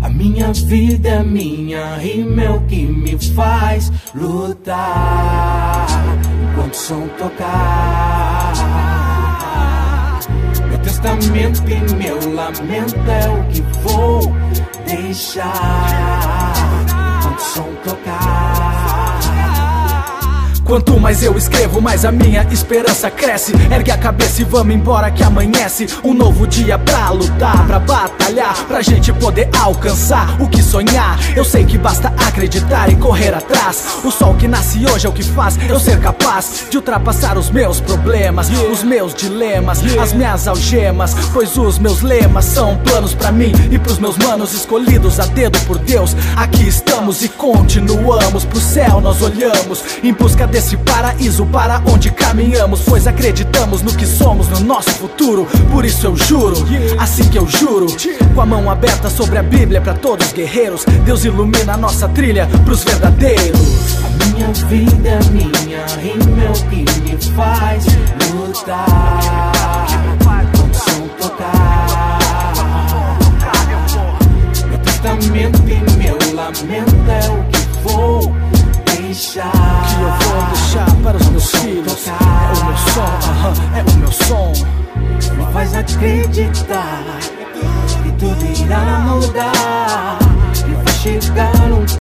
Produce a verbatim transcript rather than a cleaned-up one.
A minha vida é minha, rima é o que me faz lutar enquanto o som tocar. Meu testamento e meu lamento é o que vou deixar enquanto o som tocar. Quanto mais eu escrevo, mais a minha esperança cresce. Ergue a cabeça e vamos embora que amanhece um novo dia pra lutar, pra batalhar, pra gente poder alcançar o que sonhar. Eu sei que basta acreditar e correr atrás. O sol que nasce hoje é o que faz eu ser capaz de ultrapassar os meus problemas, os meus dilemas, as minhas algemas. Pois os meus lemas são planos pra mim e pros meus manos escolhidos a dedo por Deus. Aqui estamos e continuamos, pro céu nós olhamos em busca desse paraíso para onde caminhamos, pois acreditamos no que somos, no nosso futuro. Por isso eu juro, assim que eu juro, com a mão aberta sobre a Bíblia pra todos os guerreiros. Deus ilumina a nossa trilha pros verdadeiros. A minha vida é minha, rima é o que me faz lutar quando o som tocar. Meu testamento e meu lamento é o que vou deixar, que eu vou deixar para os meus filhos. É o meu som, uh-huh, é o meu som. Me faz acreditar que tudo irá mudar, que vai chegar um